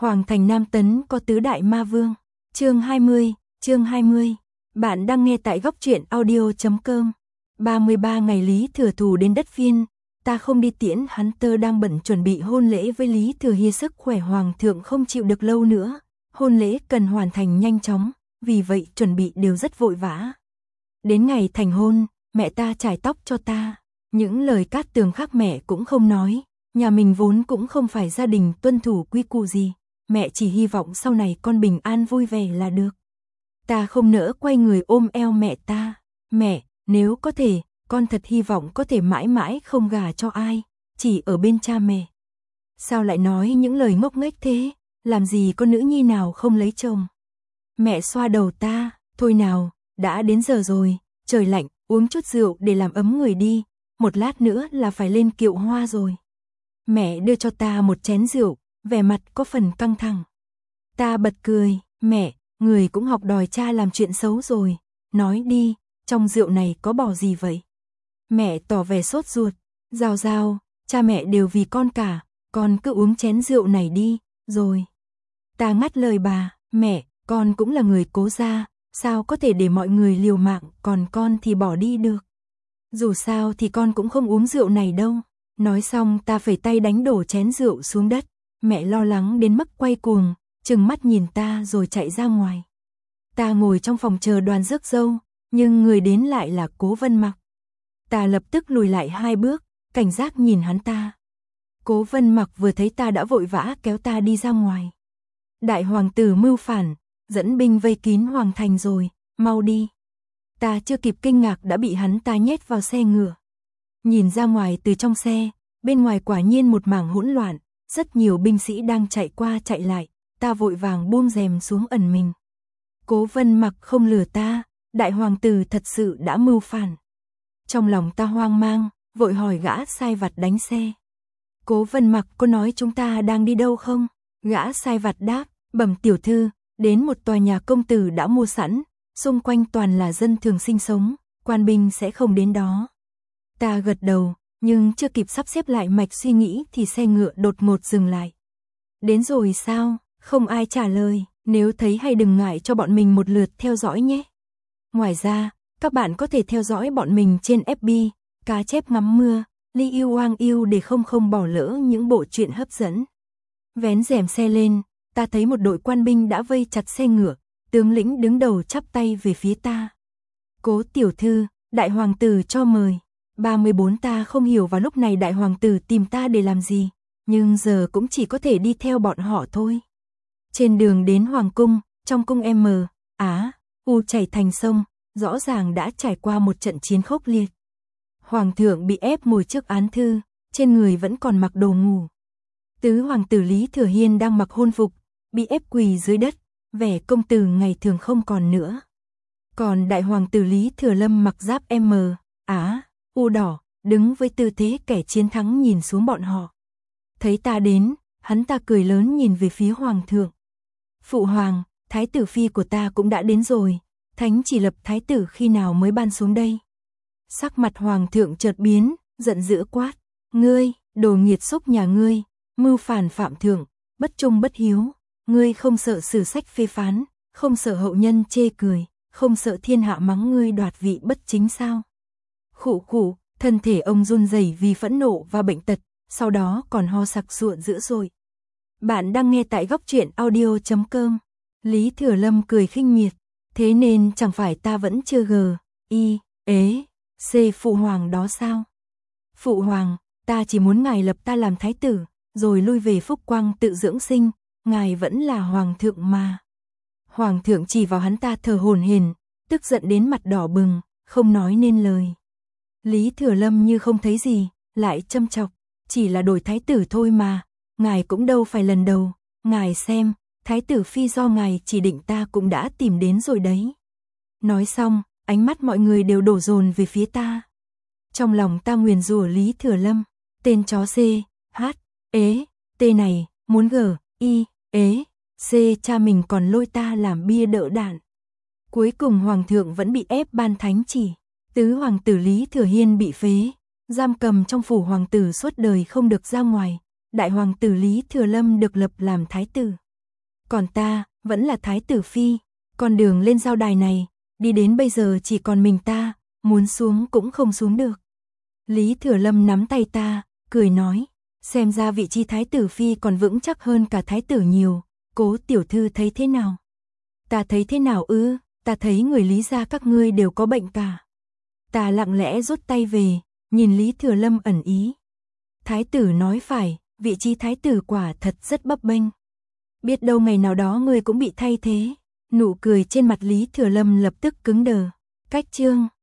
Hoàng thành Nam Tấn có tứ đại ma vương. Chương 20. Bạn đang nghe tại góc truyện audio.com. 33 ngày Lý Thừa Thù đến đất Viên, ta không đi tiễn hắn, tơ đang bận chuẩn bị hôn lễ với Lý Thừa Hiên, sức khỏe hoàng thượng không chịu được lâu nữa, hôn lễ cần hoàn thành nhanh chóng, vì vậy chuẩn bị đều rất vội vã. Đến ngày thành hôn, mẹ ta chải tóc cho ta, những lời cát tường khác mẹ cũng không nói, nhà mình vốn cũng không phải gia đình tuân thủ quy củ gì, mẹ chỉ hy vọng sau này con bình an vui vẻ là được. Ta không nỡ quay người ôm eo mẹ ta, mẹ, nếu có thể, con thật hy vọng có thể mãi mãi không gả cho ai, chỉ ở bên cha mẹ. Sao lại nói những lời ngốc nghếch thế, làm gì có nữ nhi nào không lấy chồng. Mẹ xoa đầu ta, thôi nào, đã đến giờ rồi, trời lạnh, uống chút rượu để làm ấm người đi, một lát nữa là phải lên kiệu hoa rồi. Mẹ đưa cho ta một chén rượu, vẻ mặt có phần căng thẳng. Ta bật cười, mẹ, người cũng học đòi cha làm chuyện xấu rồi, nói đi, trong rượu này có bỏ gì vậy? Mẹ tỏ vẻ sốt ruột, Giao, cha mẹ đều vì con cả, con cứ uống chén rượu này đi, rồi. Ta ngắt lời bà, mẹ, con cũng là người cố gia, sao có thể để mọi người liều mạng, còn con thì bỏ đi được. Dù sao thì con cũng không uống rượu này đâu. Nói xong ta phẩy tay đánh đổ chén rượu xuống đất, mẹ lo lắng đến mức quay cuồng, trừng mắt nhìn ta rồi chạy ra ngoài. Ta ngồi trong phòng chờ đoàn rước dâu, nhưng người đến lại là Cố Vân Mặc. Ta lập tức lùi lại 2 bước, cảnh giác nhìn hắn ta. Cố Vân Mặc vừa thấy ta đã vội vã kéo ta đi ra ngoài. Đại hoàng tử mưu phản, dẫn binh vây kín hoàng thành rồi, mau đi. Ta chưa kịp kinh ngạc đã bị hắn ta nhét vào xe ngựa. Nhìn ra ngoài từ trong xe, bên ngoài quả nhiên một mảng hỗn loạn, rất nhiều binh sĩ đang chạy qua chạy lại, ta vội vàng buông rèm xuống ẩn mình. Cố Vân Mặc không lừa ta, đại hoàng tử thật sự đã mưu phản. Trong lòng ta hoang mang, vội hỏi gã sai vặt đánh xe. Cố Vân Mặc có nói chúng ta đang đi đâu không? Gã sai vặt đáp, bẩm tiểu thư, đến một tòa nhà công tử đã mua sẵn, xung quanh toàn là dân thường sinh sống, quan binh sẽ không đến đó. Ta gật đầu, nhưng chưa kịp sắp xếp lại mạch suy nghĩ thì xe ngựa đột ngột dừng lại. Đến rồi sao? Không ai trả lời, nếu thấy hay đừng ngại cho bọn mình một lượt theo dõi nhé. Ngoài ra, các bạn có thể theo dõi bọn mình trên FB, Cá Chép Ngắm Mưa, Li Yêu Hoang Yêu để không bỏ lỡ những bộ truyện hấp dẫn. Vén rèm xe lên, ta thấy một đội quan binh đã vây chặt xe ngựa, tướng lĩnh đứng đầu chắp tay về phía ta. Cố tiểu thư, đại hoàng tử cho mời. 34 ta không hiểu vào lúc này đại hoàng tử tìm ta để làm gì, nhưng giờ cũng chỉ có thể đi theo bọn họ thôi. Trên đường đến hoàng cung, trong cung U chảy thành sông, rõ ràng đã trải qua một trận chiến khốc liệt. Hoàng thượng bị ép ngồi trước án thư, trên người vẫn còn mặc đồ ngủ. Tứ hoàng tử Lý Thừa Hiên đang mặc hôn phục, bị ép quỳ dưới đất, vẻ công tử ngày thường không còn nữa. Còn đại hoàng tử Lý Thừa Lâm mặc giáp U đỏ, đứng với tư thế kẻ chiến thắng nhìn xuống bọn họ. Thấy ta đến, hắn ta cười lớn nhìn về phía hoàng thượng. Phụ hoàng, thái tử phi của ta cũng đã đến rồi, thánh chỉ lập thái tử khi nào mới ban xuống đây? Sắc mặt hoàng thượng chợt biến, giận dữ quát, ngươi, đồ nghiệt xúc nhà ngươi, mưu phản phạm thượng, bất trung bất hiếu, ngươi không sợ sử sách phê phán, không sợ hậu nhân chê cười, không sợ thiên hạ mắng ngươi đoạt vị bất chính sao? Khụ, thân thể ông run rẩy vì phẫn nộ và bệnh tật, sau đó còn ho sặc sụa dữ dội. Bạn đang nghe tại góc truyện audio.com. Lý Thừa Lâm cười khinh miệt, thế nên chẳng phải ta vẫn chưa phụ hoàng đó sao? Phụ hoàng, ta chỉ muốn ngài lập ta làm thái tử, rồi lui về Phúc Quang tự dưỡng sinh, ngài vẫn là hoàng thượng mà. Hoàng thượng chỉ vào hắn ta thở hổn hển, tức giận đến mặt đỏ bừng, không nói nên lời. Lý Thừa Lâm như không thấy gì, lại châm chọc, chỉ là đổi thái tử thôi mà, ngài cũng đâu phải lần đầu, ngài xem, thái tử phi do ngài chỉ định ta cũng đã tìm đến rồi đấy. Nói xong, ánh mắt mọi người đều đổ dồn về phía ta. Trong lòng ta nguyền rủa Lý Thừa Lâm, tên chó T này, muốn cha mình còn lôi ta làm bia đỡ đạn. Cuối cùng hoàng thượng vẫn bị ép ban thánh chỉ. Tứ hoàng tử Lý Thừa Hiên bị phế, giam cầm trong phủ hoàng tử suốt đời không được ra ngoài. Đại hoàng tử Lý Thừa Lâm được lập làm thái tử. Còn ta, vẫn là thái tử phi, con đường lên giao đài này, đi đến bây giờ chỉ còn mình ta, muốn xuống cũng không xuống được. Lý Thừa Lâm nắm tay ta, cười nói, xem ra vị trí thái tử phi còn vững chắc hơn cả thái tử nhiều, Cố tiểu thư thấy thế nào? Ta thấy thế nào ư? Ta thấy người Lý gia các ngươi đều có bệnh cả. Ta lặng lẽ rút tay về, nhìn Lý Thừa Lâm ẩn ý. Thái tử nói phải, vị trí thái tử quả thật rất bấp bênh. Biết đâu ngày nào đó ngươi cũng bị thay thế. Nụ cười trên mặt Lý Thừa Lâm lập tức cứng đờ. Cách chương